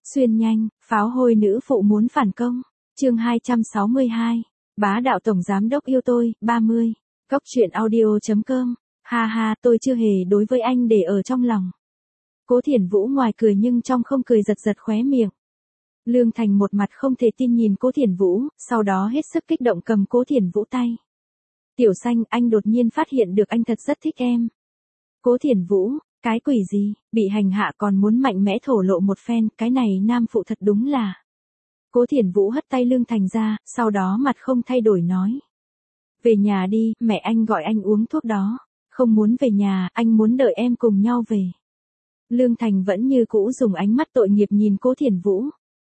Xuyên nhanh, pháo hôi nữ phụ muốn phản công. Chương 262. Bá đạo tổng giám đốc yêu tôi, 30. Góc truyện audio.com. Ha ha, tôi chưa hề đối với anh để ở trong lòng. Cố Thiển Vũ ngoài cười nhưng trong không cười giật giật khóe miệng. Lương Thành một mặt không thể tin nhìn Cố Thiển Vũ, sau đó hết sức kích động cầm Cố Thiển Vũ tay. Tiểu Xanh, anh đột nhiên phát hiện được anh thật rất thích em. Cố Thiển Vũ, cái quỷ gì, bị hành hạ còn muốn mạnh mẽ thổ lộ một phen, cái này nam phụ thật đúng là. Cố Thiển Vũ hất tay Lương Thành ra, sau đó mặt không thay đổi nói. Về nhà đi, mẹ anh gọi anh uống thuốc đó. Không muốn về nhà, anh muốn đợi em cùng nhau về. Lương Thành vẫn như cũ dùng ánh mắt tội nghiệp nhìn Cố Thiển Vũ.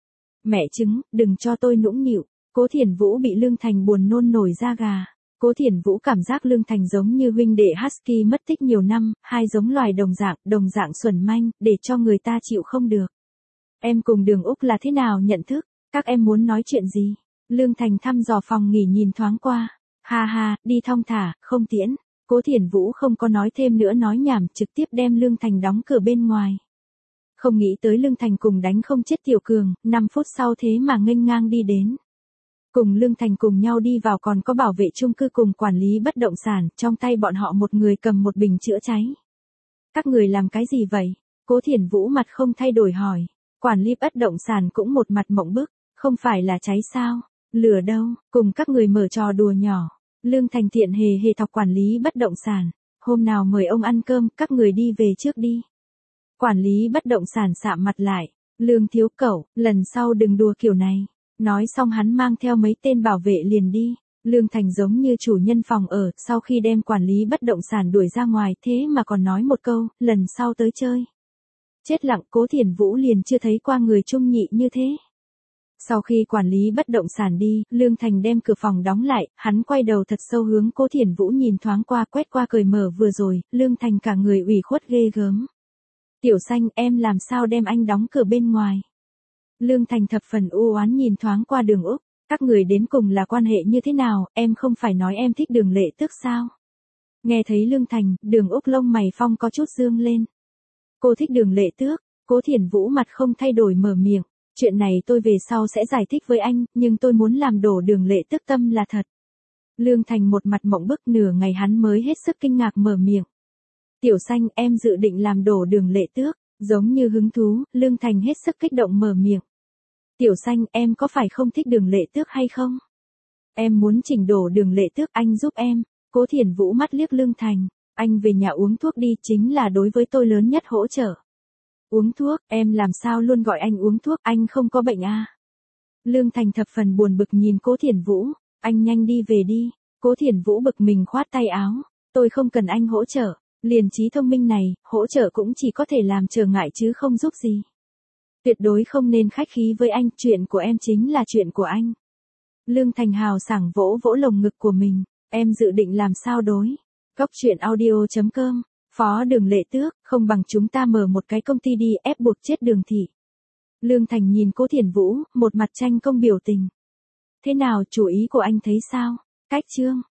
Mẹ chứng, đừng cho tôi nũng nịu. Cố Thiển Vũ bị Lương Thành buồn nôn nổi da gà. Cố Thiển Vũ cảm giác Lương Thành giống như huynh đệ Husky mất tích nhiều năm, hai giống loài đồng dạng xuẩn manh, để cho người ta chịu không được. Em cùng Đường Úc là thế nào nhận thức? Các em muốn nói chuyện gì? Lương Thành thăm dò phòng nghỉ nhìn thoáng qua. Ha ha, đi thong thả, không tiễn. Cố Thiển Vũ không có nói thêm nữa nói nhảm, trực tiếp đem Lương Thành đóng cửa bên ngoài. Không nghĩ tới Lương Thành cùng đánh không chết Tiểu Cường, 5 phút sau thế mà nghênh ngang đi đến. Cùng Lương Thành cùng nhau đi vào còn có bảo vệ chung cư cùng quản lý bất động sản, trong tay bọn họ một người cầm một bình chữa cháy. Các người làm cái gì vậy? Cố Thiển Vũ mặt không thay đổi hỏi. Quản lý bất động sản cũng một mặt mộng bức, không phải là cháy sao? Lửa đâu, cùng các người mở trò đùa nhỏ. Lương Thành tiện hề thọc quản lý bất động sản. Hôm nào mời ông ăn cơm, các người đi về trước đi. Quản lý bất động sản sạm mặt lại. Lương thiếu cẩu, lần sau đừng đùa kiểu này. Nói xong hắn mang theo mấy tên bảo vệ liền đi. Lương Thành giống như chủ nhân phòng ở, sau khi đem quản lý bất động sản đuổi ra ngoài thế mà còn nói một câu, lần sau tới chơi. Chết lặng, Cố Thiển Vũ liền chưa thấy qua người trung nhị như thế. Sau khi quản lý bất động sản đi, Lương Thành đem cửa phòng đóng lại, hắn quay đầu thật sâu hướng Cố Thiển Vũ nhìn thoáng qua quét qua cười mở vừa rồi, Lương Thành cả người ủy khuất ghê gớm. Tiểu Xanh, em làm sao đem anh đóng cửa bên ngoài? Lương Thành thập phần u oán nhìn thoáng qua Đường Úc, các người đến cùng là quan hệ như thế nào, em không phải nói em thích Đường Lệ Tước sao? Nghe thấy Lương Thành, Đường Úc lông mày phong có chút dương lên. Cô thích Đường Lệ Tước? Cố Thiển Vũ mặt không thay đổi mở miệng, chuyện này tôi về sau sẽ giải thích với anh, nhưng tôi muốn làm đổ Đường Lệ Tước tâm là thật. Lương Thành một mặt mộng bức, nửa ngày hắn mới hết sức kinh ngạc mở miệng. Tiểu Xanh, em dự định làm đổ Đường Lệ Tước? Giống như hứng thú, Lương Thành hết sức kích động mở miệng. Tiểu Xanh, em có phải không thích Đường Lệ Tước hay không? Em muốn chỉnh đổ Đường Lệ Tước, anh giúp em. Cố Thiển Vũ mắt liếc Lương Thành. Anh về nhà uống thuốc đi, chính là đối với tôi lớn nhất hỗ trợ. Uống thuốc, em làm sao luôn gọi anh uống thuốc, anh không có bệnh à? Lương Thành thập phần buồn bực nhìn Cố Thiển Vũ. Anh nhanh đi về đi. Cố Thiển Vũ bực mình khoát tay áo. Tôi không cần anh hỗ trợ. Liền trí thông minh này, hỗ trợ cũng chỉ có thể làm trở ngại chứ không giúp gì. Tuyệt đối không nên khách khí với anh, chuyện của em chính là chuyện của anh. Lương Thành hào sảng vỗ vỗ lồng ngực của mình, em dự định làm sao đối? Góc truyện audio.com, Phó Đường Lệ Tước, không bằng chúng ta mở một cái công ty đi, ép buộc chết Đường thị. Lương Thành nhìn Cố Thiển Vũ, một mặt tranh công biểu tình. Thế nào, chủ ý của anh thấy sao? Cách chương.